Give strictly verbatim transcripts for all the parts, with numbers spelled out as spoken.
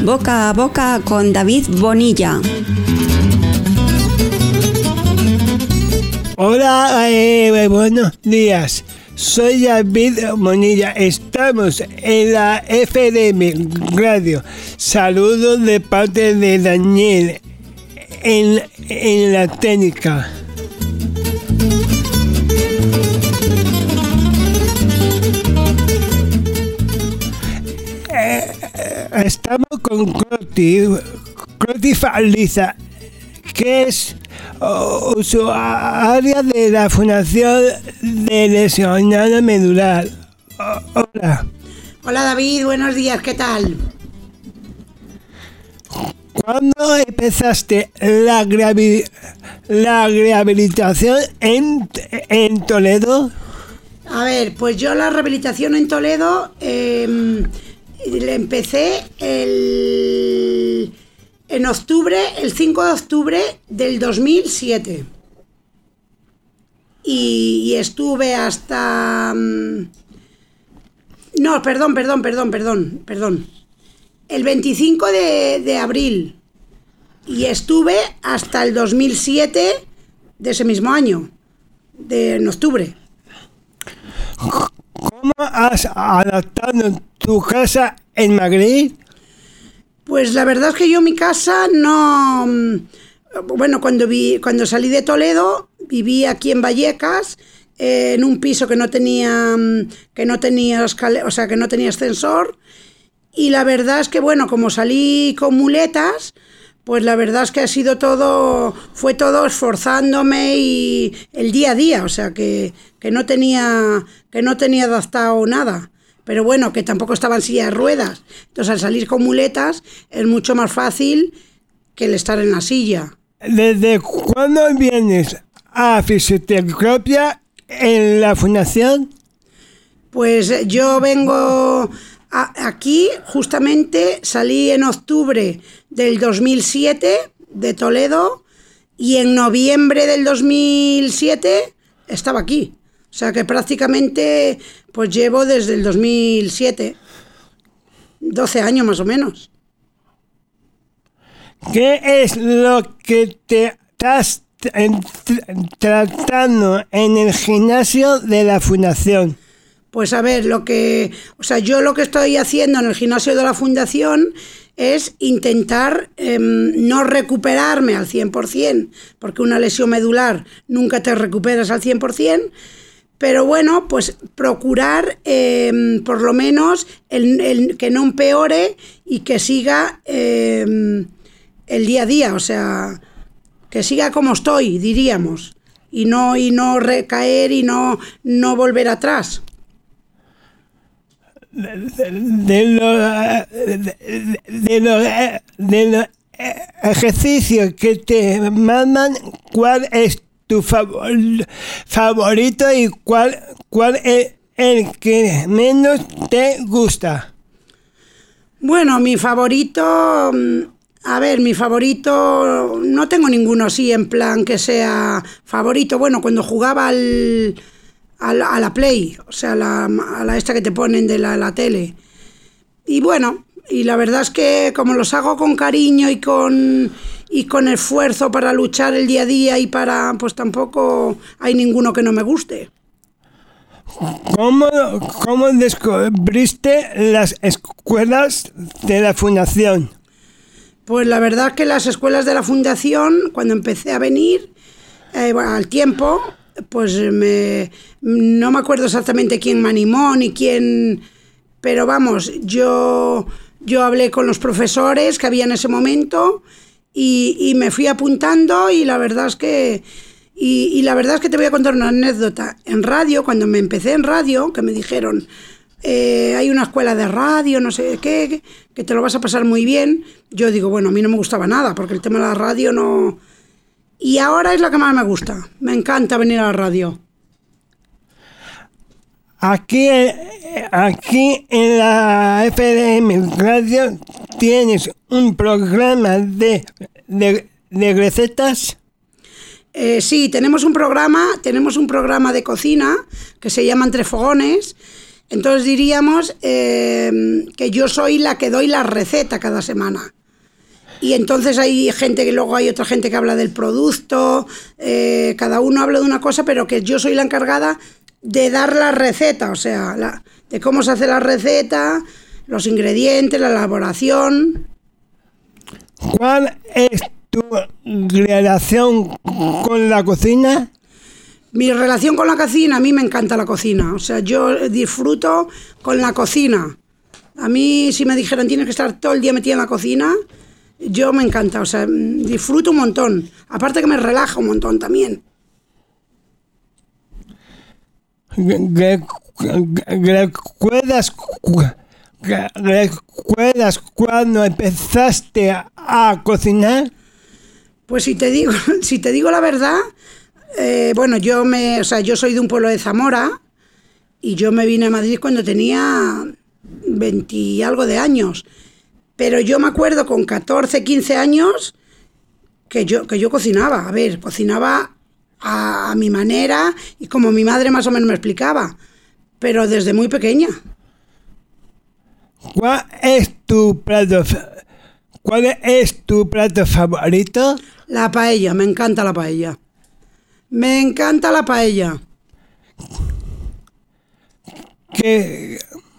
Boca a Boca con David Bonilla. Hola, eh, buenos días. Soy David Bonilla. Estamos en la F D M Radio. Saludos de parte de Daniel en, en la técnica. Eh, estamos con Cloti. Cloti Faliza, que es uh, usuaria de la Fundación de Lesionado Medular. Uh, hola. Hola David, buenos días, ¿qué tal? ¿Cuándo empezaste la, gravi- la rehabilitación en, en Toledo? A ver, pues yo la rehabilitación en Toledo eh, le empecé el, en octubre, el cinco de octubre del dos mil siete. Y, y estuve hasta... No, perdón, perdón, perdón, perdón, perdón. El veinticinco de, de abril. Y estuve hasta el dos mil siete de ese mismo año, de, en octubre. ¿Cómo has adaptado tu casa en Madrid? Pues la verdad es que yo mi casa no... Bueno, cuando, vi, cuando salí de Toledo, viví aquí en Vallecas, eh, en un piso que no tenía, que no tenía escalera, o sea, que no tenía ascensor. Y la verdad es que, bueno, como salí con muletas, pues la verdad es que ha sido todo, fue todo esforzándome y el día a día, o sea, que, que no tenía, que no tenía adaptado nada. Pero bueno, que tampoco estaba en silla de ruedas. Entonces, al salir con muletas es mucho más fácil que el estar en la silla. ¿Desde cuándo vienes a fisioterapia en la fundación? Pues yo vengo... Aquí justamente salí en octubre del dos mil siete de Toledo y en noviembre del dos mil siete estaba aquí. O sea que prácticamente pues llevo desde el dos mil siete, doce años más o menos. ¿Qué es lo que te estás tratando en el gimnasio de la fundación? Pues a ver, lo que, o sea, yo lo que estoy haciendo en el gimnasio de la fundación es intentar eh, no recuperarme al cien por ciento, porque una lesión medular nunca te recuperas al cien por ciento, pero bueno, pues procurar eh, por lo menos el, el, que no empeore y que siga eh, el día a día, o sea, que siga como estoy, diríamos, y no, y no recaer y no, no volver atrás. De, de los de, de lo, de lo ejercicios que te mandan, ¿cuál es tu favor, favorito y cuál, cuál es el que menos te gusta? Bueno, mi favorito, a ver, mi favorito, no tengo ninguno así en plan que sea favorito. Bueno, cuando jugaba al... A la, a la Play, o sea, a la, a la esta que te ponen de la, la tele. Y bueno, y la verdad es que como los hago con cariño y con, y con esfuerzo para luchar el día a día y para, pues tampoco hay ninguno que no me guste. ¿Cómo, cómo descubriste las escuelas de la fundación? Pues la verdad es que las escuelas de la fundación, cuando empecé a venir, eh, al tiempo... pues me, no me acuerdo exactamente quién me animó ni quién, pero vamos, yo, yo hablé con los profesores que había en ese momento y, y me fui apuntando y la verdad es que y, y la verdad es que te voy a contar una anécdota. En radio, cuando me empecé en radio, que me dijeron eh, hay una escuela de radio, no sé qué, que te lo vas a pasar muy bien, yo digo, bueno, a mí no me gustaba nada porque el tema de la radio no... Y ahora es la que más me gusta. Me encanta venir a la radio. Aquí, aquí en la F D M Radio tienes un programa de, de, de recetas. Eh, sí, tenemos un programa, tenemos un programa de cocina que se llama Entre Fogones Entonces diríamos eh, que yo soy la que doy la receta cada semana. Y entonces hay gente que luego hay otra gente que habla del producto, eh, cada uno habla de una cosa, pero que yo soy la encargada de dar la receta, o sea, la, de cómo se hace la receta, los ingredientes, la elaboración. ¿Cuál es tu relación con la cocina? Mi relación con la cocina, a mí me encanta la cocina, o sea, yo disfruto con la cocina. A mí, si me dijeran tienes que estar todo el día metida en la cocina, yo me encanta, o sea, disfruto un montón. Aparte que me relaja un montón también. ¿Recuerdas, ¿Recuerdas cuando empezaste a cocinar? Pues si te digo, si te digo la verdad, eh, bueno, yo me, o sea, yo soy de un pueblo de Zamora y yo me vine a Madrid cuando tenía veinte y algo de años. Pero yo me acuerdo con catorce, quince años que yo, que yo cocinaba. A ver, cocinaba a, a mi manera y como mi madre más o menos me explicaba. Pero desde muy pequeña. ¿Cuál es tu plato, cuál es tu plato favorito? La paella, me encanta la paella. Me encanta la paella. ¿Qué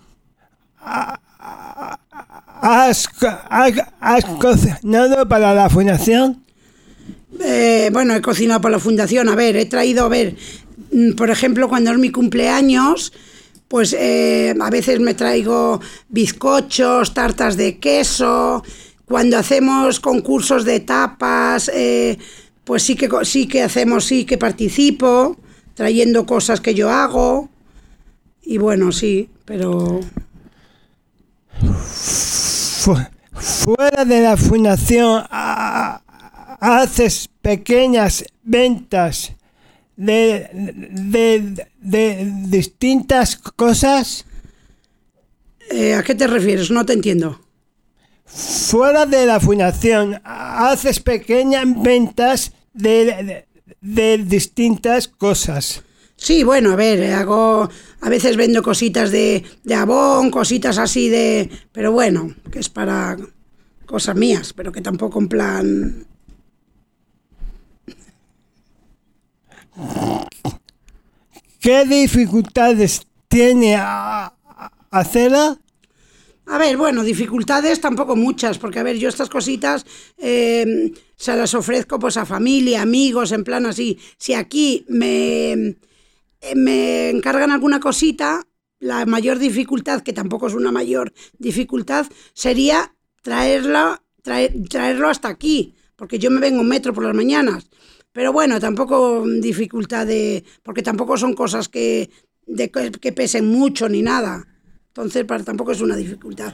has, has, has cocinado para la fundación? Eh, bueno, he cocinado para la fundación. A ver, he traído, a ver, por ejemplo, cuando es mi cumpleaños, pues eh, a veces me traigo bizcochos, tartas de queso. Cuando hacemos concursos de tapas, eh, pues sí que, sí que hacemos, sí que participo, trayendo cosas que yo hago. Y bueno, sí, pero... Fuera de la fundación, ¿haces pequeñas ventas de, de, de distintas cosas? Eh, ¿A qué te refieres? No te entiendo. Fuera de la fundación, ¿haces pequeñas ventas de, de, de distintas cosas? Sí, bueno, a ver, hago, a veces vendo cositas de, de Avon, cositas así de, pero bueno, que es para cosas mías, pero que tampoco en plan... ¿Qué dificultades tiene a, a hacerla? A ver, bueno, dificultades tampoco muchas, porque a ver, yo estas cositas eh, se las ofrezco pues a familia, amigos, en plan así. Si aquí me... me encargan alguna cosita, la mayor dificultad, que tampoco es una mayor dificultad, sería traerla, traer, traerlo hasta aquí, porque yo me vengo en metro por las mañanas. Pero bueno, tampoco dificultad de... porque tampoco son cosas que, de, que pesen mucho ni nada. Entonces, para, tampoco es una dificultad.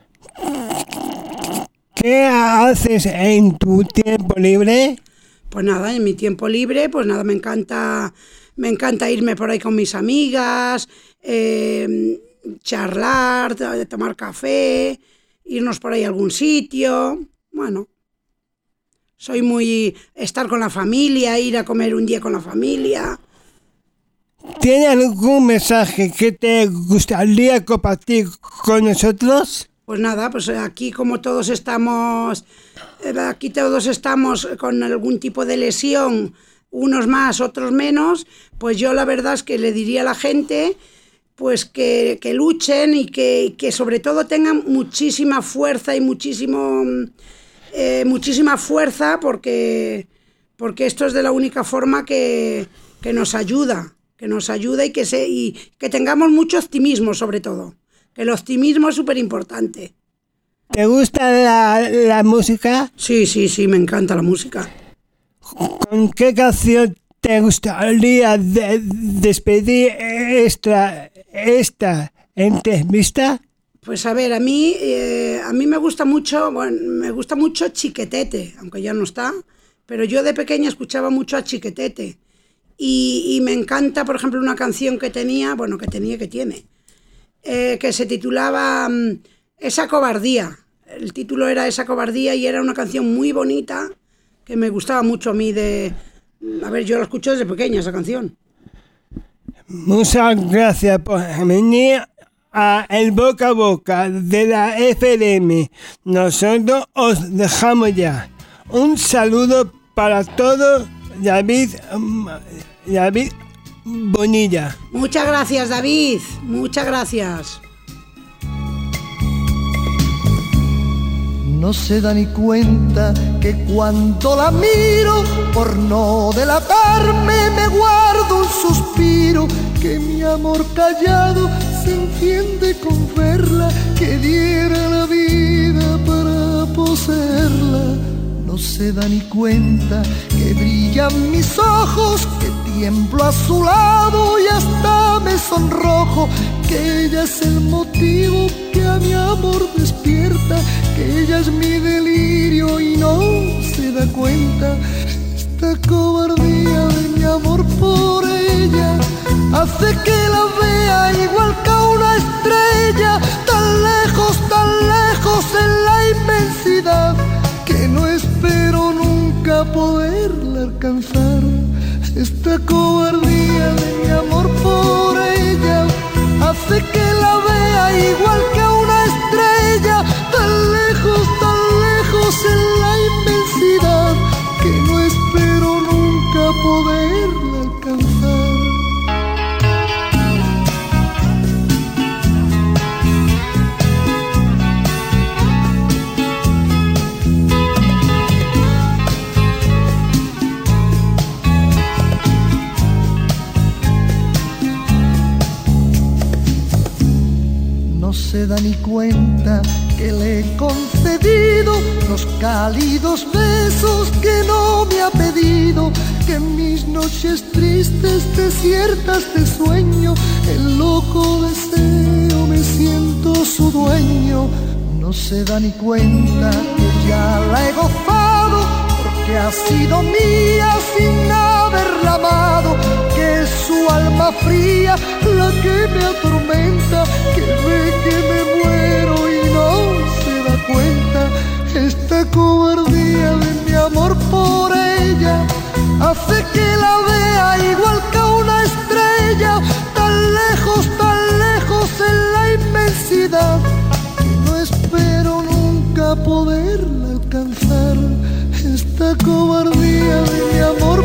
¿Qué haces en tu tiempo libre? Pues nada, en mi tiempo libre, pues nada, me encanta... Me encanta irme por ahí con mis amigas, eh, charlar, tomar café, irnos por ahí a algún sitio. Bueno, soy muy... estar con la familia, ir a comer un día con la familia. ¿Tiene algún mensaje que te gustaría compartir con nosotros? Pues nada, pues aquí como todos estamos, aquí todos estamos con algún tipo de lesión, unos más, otros menos, pues yo la verdad es que le diría a la gente pues que, que luchen y que, que sobre todo tengan muchísima fuerza y muchísimo, eh, muchísima fuerza porque, porque esto es de la única forma que, que nos ayuda, que nos ayuda y que, se, y que tengamos mucho optimismo sobre todo, que el optimismo es súper importante. ¿Te gusta la, la música? Sí, sí, sí, me encanta la música. ¿Con qué canción te gustaría de, despedir esta, esta entrevista? Pues a ver, a mí, eh, a mí me gusta mucho, bueno, me gusta mucho Chiquetete, aunque ya no está, pero yo de pequeña escuchaba mucho a Chiquetete y, y me encanta, por ejemplo, una canción que tenía, bueno, que tenía, que tiene, eh, que se titulaba um, Esa cobardía. El título era Esa cobardía y era una canción muy bonita que me gustaba mucho a mí de... A ver, yo la escucho desde pequeña, esa canción. Muchas gracias por venir a el boca a boca de la F M. Nosotros os dejamos ya. Un saludo para todos, David, David Bonilla. Muchas gracias, David. Muchas gracias. No se da ni cuenta que cuando la miro, por no delatarme, me guardo un suspiro, que mi amor callado se enciende con verla, que diera la vida para poseerla. No se da ni cuenta que brillan mis ojos, que tiemblo a su lado y hasta me sonrojo, que ella es el motivo que a mi amor despierta, que ella es mi delirio y no se da cuenta. Esta cobardía de mi amor por ella hace que la vea igual que a una estrella, tan lejos, tan lejos en la inmensidad, que no espero nunca poderla alcanzar. Esta cobardía de mi amor por ella hace que la vea igual que a una estrella, tan lejos, tan lejos en la inmensidad, que no espero nunca poderla alcanzar. No se da ni cuenta que le he concedido los cálidos besos que no me ha pedido, que en mis noches tristes, desiertas de sueño, el loco deseo me siento su dueño. No se da ni cuenta que ya la he gozado, porque ha sido mía sin haberla amado, que es su alma fría la que me atormenta, que ve que me muero y no se da cuenta. Esta cobardía de mi amor por ella hace que la vea igual que a una estrella, tan lejos, tan lejos en la inmensidad, que no espero nunca poderla alcanzar. Esta cobardía de mi amor